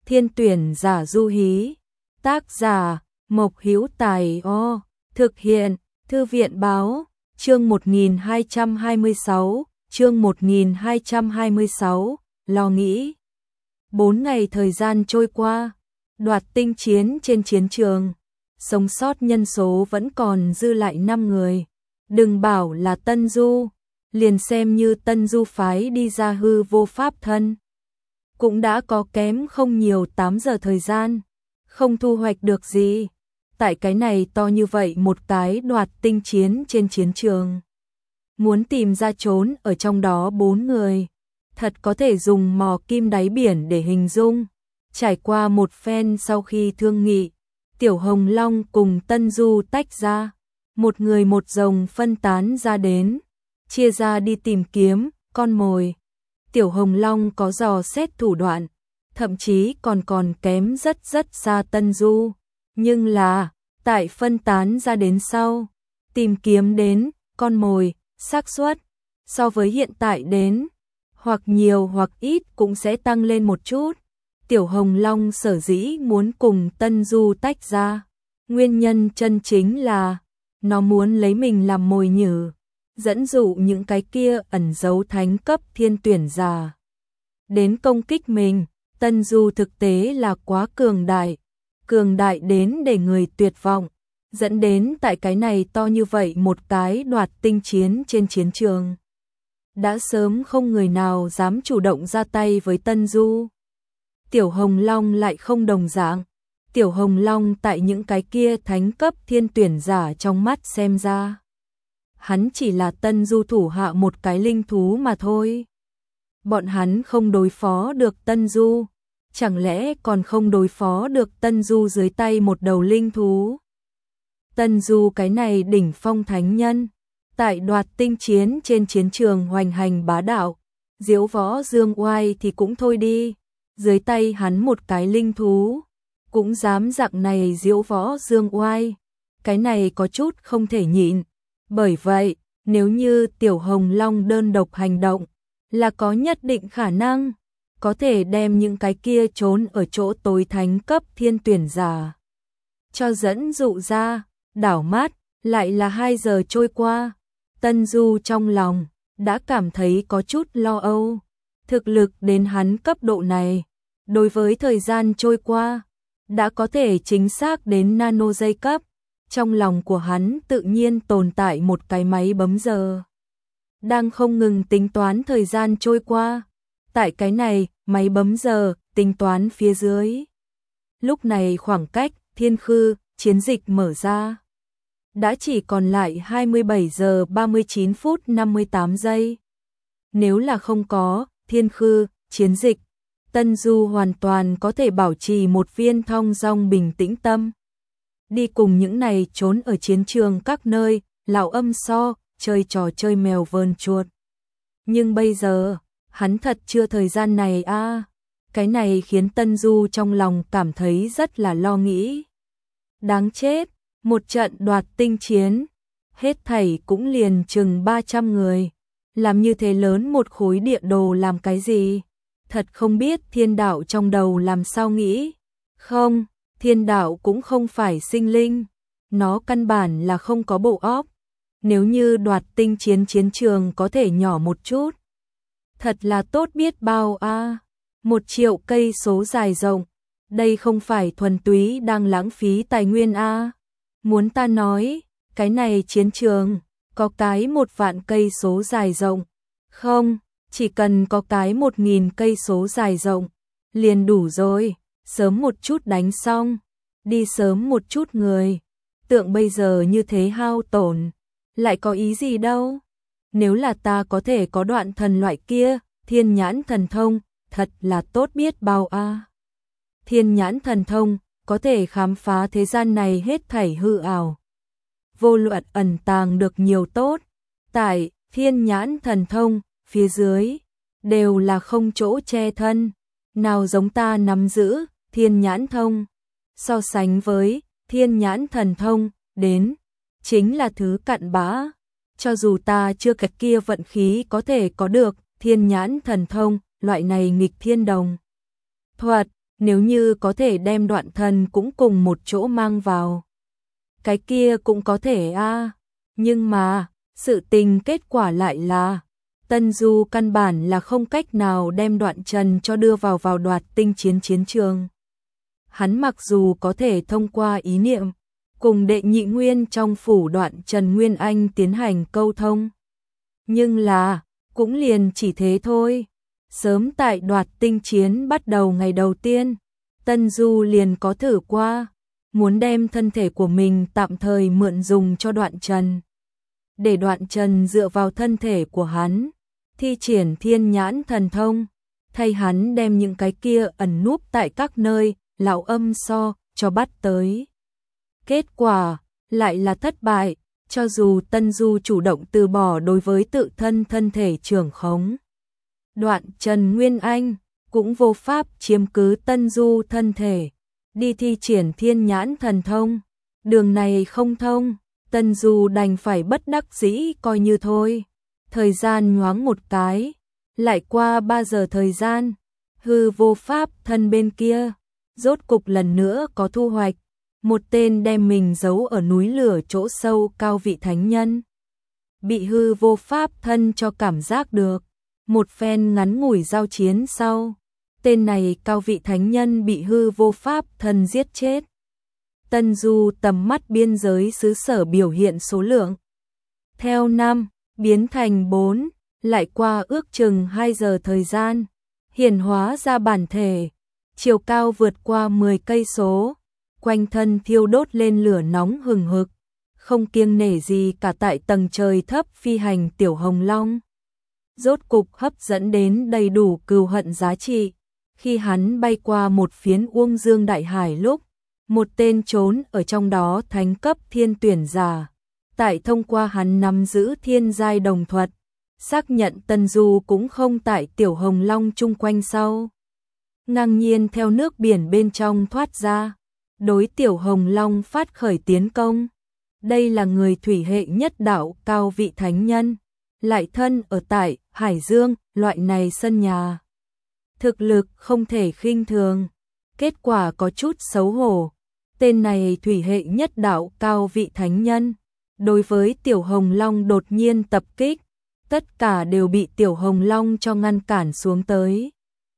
thiên tuyển giả du hí. Tác giả Mộc Hữu Tài. Thực hiện Thư viện báo. Chương 1226, chương 1226, lo nghĩ. 4 ngày thời gian trôi qua, đoạt tinh chiến trên chiến trường, sống sót nhân số vẫn còn dư lại 5 người. Đừng bảo là Tân Du, liền xem như Tân Du phái đi ra hư vô pháp thân, cũng đã có kém không nhiều 8 giờ thời gian, không thu hoạch được gì. Tại cái này to như vậy một cái đoạt tinh chiến trên chiến trường, muốn tìm ra trốn ở trong đó 4 người, thật có thể dùng mò kim đáy biển để hình dung. Trải qua một phen sau khi thương nghị, Tiểu Hồng Long cùng Tân Du tách ra, một người một rồng phân tán ra đến, chia ra đi tìm kiếm con mồi. Tiểu Hồng Long có dò xét thủ đoạn, thậm chí còn kém rất xa Tân Du, nhưng là tại phân tán ra đến sau, tìm kiếm đến con mồi, xác suất so với hiện tại đến, hoặc nhiều hoặc ít cũng sẽ tăng lên một chút. Tiểu Hồng Long sở dĩ muốn cùng Tân Du tách ra, nguyên nhân chân chính là nó muốn lấy mình làm mồi nhử, dẫn dụ những cái kia ẩn giấu thánh cấp thiên tuyển giả đến công kích mình. Tân Du thực tế là quá cường đại đến để người tuyệt vọng, dẫn đến tại cái này to như vậy một cái đoạt tinh chiến trên chiến trường, đã sớm không người nào dám chủ động ra tay với Tân Du. Tiểu Hồng Long lại không đồng dạng. Tiểu Hồng Long tại những cái kia thánh cấp thiên tuyển giả trong mắt xem ra, hắn chỉ là Tân Du thủ hạ một cái linh thú mà thôi. Bọn hắn không đối phó được Tân Du, chẳng lẽ còn không đối phó được Tân Du dưới tay một đầu linh thú? Tân Du cái này đỉnh phong thánh nhân, tại đoạt tinh chiến trên chiến trường hoành hành bá đạo, diễu võ dương oai thì cũng thôi đi, dưới tay hắn một cái linh thú cũng dám dạng này diễu võ dương oai, cái này có chút không thể nhịn. Bởi vậy, nếu như Tiểu Hồng Long đơn độc hành động, là có nhất định khả năng có thể đem những cái kia trốn ở chỗ tối thánh cấp thiên tuyển giả cho dẫn dụ ra. Đảo mắt lại là 2 giờ trôi qua, Tân Du trong lòng đã cảm thấy có chút lo âu. Thực lực đến hắn cấp độ này, đối với thời gian trôi qua, đã có thể chính xác đến nano giây cấp. Trong lòng của hắn tự nhiên tồn tại một cái máy bấm giờ, đang không ngừng tính toán thời gian trôi qua. Tại cái này, máy bấm giờ, tính toán phía dưới. Lúc này khoảng cách Thiên Khư, chiến dịch mở ra, đã chỉ còn lại 27 giờ 39 phút 58 giây. Nếu là không có Thiên Khư, chiến dịch, Tân Du hoàn toàn có thể bảo trì một viên thong dong bình tĩnh tâm, đi cùng những này trốn ở chiến trường các nơi, lão âm so, chơi trò chơi mèo vờn chuột. Nhưng bây giờ, hắn thật chưa thời gian này a. Cái này khiến Tân Du trong lòng cảm thấy rất là lo nghĩ. Đáng chết, một trận đoạt tinh chiến, hết thảy cũng liền chừng 300 người. Làm như thế lớn một khối địa đồ làm cái gì? Thật không biết thiên đạo trong đầu làm sao nghĩ. Không, thiên đạo cũng không phải sinh linh, nó căn bản là không có bộ óc. Nếu như đoạt tinh chiến chiến trường có thể nhỏ một chút, thật là tốt biết bao a. 1 triệu cây số dài rộng, đây không phải thuần túy đang lãng phí tài nguyên a. Muốn ta nói, cái này chiến trường có cái 1 vạn cây số dài rộng, không, chỉ cần có cái 1000 cây số dài rộng liền đủ rồi. Sớm một chút đánh xong, đi sớm một chút người, tượng bây giờ như thế hao tổn, lại có ý gì đâu. Nếu là ta có thể có đoạn thần loại kia, thiên nhãn thần thông, thật là tốt biết bao a. Thiên nhãn thần thông có thể khám phá thế gian này hết thảy hư ảo, vô luận ẩn tàng được nhiều tốt. Tại thiên nhãn thần thông phía dưới đều là không chỗ che thân, nào giống ta nắm giữ thiên nhãn thông, so sánh với thiên nhãn thần thông đến chính là thứ cặn bã. Cho dù ta chưa cái kia vận khí có thể có được thiên nhãn thần thông, loại này nghịch thiên đồng thuật, Nếu như có thể đem Đoạn Thần cũng cùng một chỗ mang vào, cái kia cũng có thể a. Nhưng mà, sự tình kết quả lại là Tân Du căn bản là không cách nào đem Đoạn Trần cho đưa vào Đoạt Tinh chiến chiến trường. Hắn mặc dù có thể thông qua ý niệm cùng Đệ Nhị Nguyên trong phủ Đoạn Trần Nguyên Anh tiến hành câu thông, nhưng là cũng liền chỉ thế thôi. Sớm tại Đoạt Tinh chiến bắt đầu ngày đầu tiên, Tân Du liền có thử qua, muốn đem thân thể của mình tạm thời mượn dùng cho Đoạn Trần, để Đoạn Trần dựa vào thân thể của hắn, thi triển Thiên Nhãn thần thông, thay hắn đem những cái kia ẩn núp tại các nơi, lão âm so, cho bắt tới. Kết quả, lại là thất bại, cho dù Tân Du chủ động từ bỏ đối với tự thân thân thể trưởng khống. Đoạn Trần Nguyên Anh cũng vô pháp chiếm cứ Tân Du thân thể, đi thi triển Thiên Nhãn thần thông. Đường này không thông, Tân Du đành phải bất đắc dĩ coi như thôi. Thời gian nhoáng một cái, lại qua 3 giờ thời gian, hư vô pháp thân bên kia, rốt cục lần nữa có thu hoạch. Một tên đem mình giấu ở núi lửa chỗ sâu cao vị thánh nhân. Bị hư vô pháp thân cho cảm giác được. Một phen ngắn ngủi giao chiến sau, tên này cao vị thánh nhân bị hư vô pháp thân giết chết. Tân Du tầm mắt biên giới xứ sở biểu hiện số lượng. Theo 5, biến thành 4, lại qua ước chừng 2 giờ thời gian, hiển hóa ra bản thể, chiều cao vượt qua 10 cây số, quanh thân thiêu đốt lên lửa nóng hừng hực, không kiêng nể gì cả tại tầng trời thấp phi hành tiểu hồng long. Rốt cục hấp dẫn đến đầy đủ cừu hận giá trị, khi hắn bay qua một phiến Uông Dương đại hải lúc, một tên trốn ở trong đó thánh cấp thiên tuyển giả, tại thông qua hắn nắm giữ thiên giai đồng thuật, xác nhận Tân Du cũng không tại tiểu hồng long chung quanh sau. Ngang nhiên theo nước biển bên trong thoát ra, đối tiểu hồng long phát khởi tiến công. Đây là người thủy hệ nhất đạo cao vị thánh nhân, lại thân ở tại Hải Dương, loại này sân nhà. Thực lực không thể khinh thường, kết quả có chút xấu hổ. Tên này thủy hệ nhất đạo cao vị thánh nhân, đối với tiểu hồng long đột nhiên tập kích, tất cả đều bị tiểu hồng long cho ngăn cản xuống tới.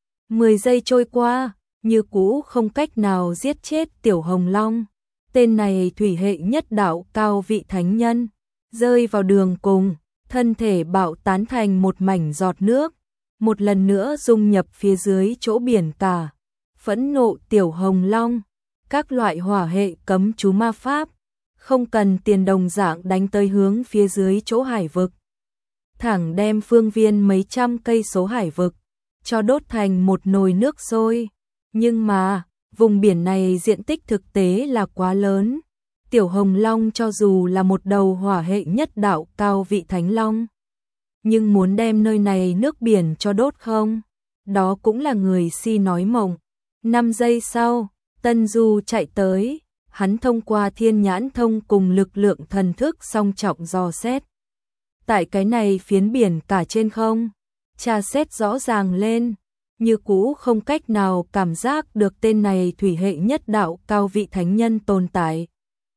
10 giây trôi qua, như cũ không cách nào giết chết tiểu hồng long. Tên này thủy hệ nhất đạo cao vị thánh nhân, rơi vào đường cùng, thân thể bạo tán thành một mảnh giọt nước, một lần nữa dung nhập phía dưới chỗ biển cả. Phẫn nộ tiểu hồng long, các loại hỏa hệ cấm chú ma pháp, không cần tiền đồng dạng đánh tới hướng phía dưới chỗ hải vực. Thẳng đem phương viên mấy trăm cây số hải vực, cho đốt thành một nồi nước sôi. Nhưng mà, vùng biển này diện tích thực tế là quá lớn. Tiểu hồng long cho dù là một đầu hỏa hệ nhất đạo cao vị thánh long, nhưng muốn đem nơi này nước biển cho đốt không, đó cũng là người si nói mộng. 5 giây sau, Tân Du chạy tới, hắn thông qua thiên nhãn thông cùng lực lượng thần thức song trọng dò xét. Tại cái này phiến biển cả trên không, tra xét rõ ràng lên, như cũ không cách nào cảm giác được tên này thủy hệ nhất đạo cao vị thánh nhân tồn tại.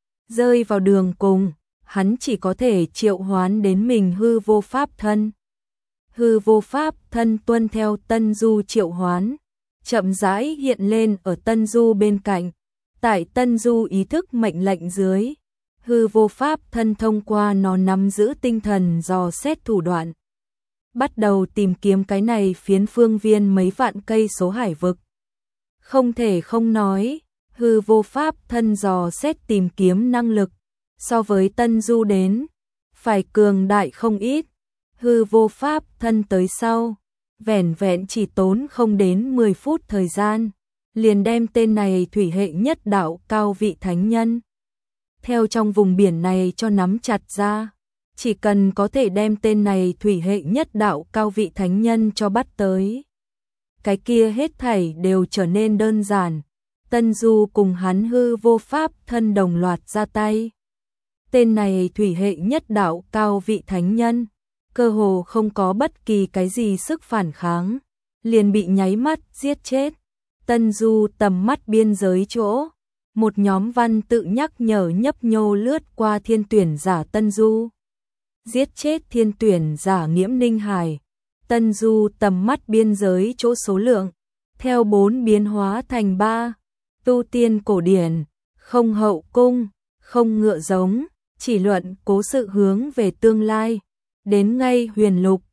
Rơi vào đường cùng, hắn chỉ có thể triệu hoán đến mình hư vô pháp thân. Hư vô pháp thân tuân theo Tân Du triệu hoán, chậm rãi hiện lên ở Tân Du bên cạnh. Tại Tân Du ý thức mệnh lệnh dưới, hư vô pháp thân thông qua nó nắm giữ tinh thần dò xét thủ đoạn, bắt đầu tìm kiếm cái này phiến phương viên mấy vạn cây số hải vực. Không thể không nói, hư vô pháp thân dò xét tìm kiếm năng lực, so với Tân Du đến, phải cường đại không ít. Hư vô pháp thân tới sau, vẻn vẹn chỉ tốn không đến 10 phút thời gian, liền đem tên này thủy hệ nhất đạo cao vị thánh nhân theo trong vùng biển này cho nắm chặt ra. Chỉ cần có thể đem tên này thủy hệ nhất đạo cao vị thánh nhân cho bắt tới, cái kia hết thảy đều trở nên đơn giản. Tân Du cùng hắn hư vô pháp thân đồng loạt ra tay. Tên này thủy hệ nhất đạo cao vị thánh nhân, cơ hồ không có bất kỳ cái gì sức phản kháng, liền bị nháy mắt giết chết. Tân Du tầm mắt biên giới chỗ. Một nhóm văn tự nhắc nhở nhấp nhô lướt qua thiên tuyển giả Tân Du. Giết chết thiên tuyển giả Nghiễm Ninh Hải. Tân Du tầm mắt biên giới chỗ số lượng. Theo 4 biến hóa thành 3. Tu tiên cổ điển, không hậu cung, không ngựa giống, chỉ luận cố sự hướng về tương lai. Đến ngay huyền lục,